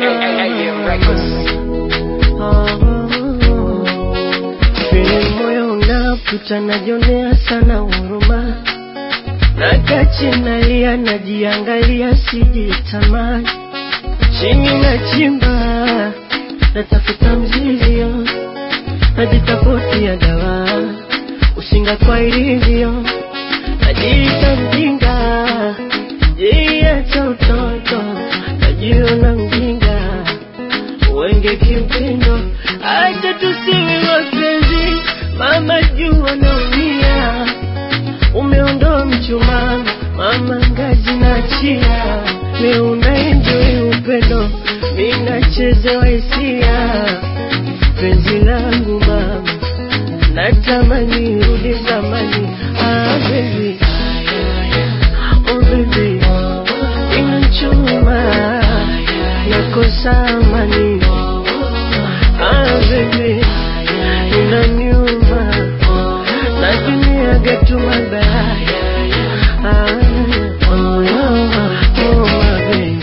Moyo unaputa najionea sana huruma, nakachi nalia najiangalia sijitamani, chini na chimba natafuta mzizio, najitafutia dawa usinga kwa ilivyo, najiita mjinga jiacha utoto, najiona mjinga wenge kimpendo, acha tusiwe wapenzi mama, jua naumia, umeondoa mchumano mama, ngazi na chia, leo unaenjoy upendo, mimi nachezewa hisia, penzi langu mama, natamani rudi zamani, baby, oh baby, inachuma nakosa amani, baby, inaniuma natumia getu mabaya, oh my baby.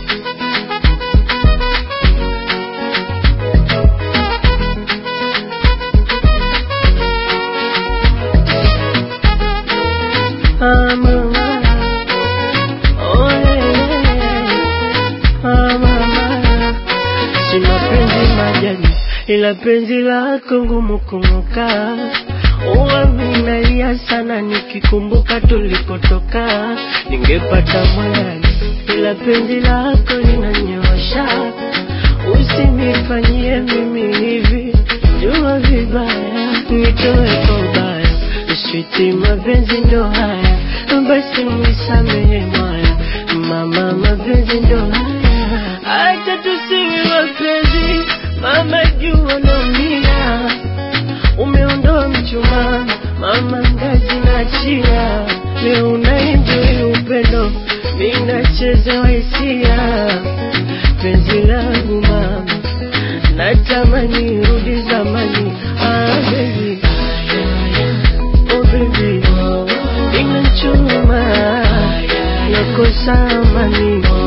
Sina penzi majani, ila penzi lako ngumu kumuka, uaminalia sana nikikumbuka tulipotoka, ningepata mwani, ila penzi lako linanyosha, usinifanyie mimi hivi, jua vibaya, nitoe kwa ubaya, switi mapenzi ndo haya, basi nisamehe moya, mama mapenzi ndo haya, acha tusiwe wapenzi mama, jua naumia, umeondoa mchumano mama, ngazi na chia, leo unaenjoy upendo, mimi nachezewa hisia, penzi langu mama, natamani rudi zamani, baby, oh baby, inachuma nakosa amani.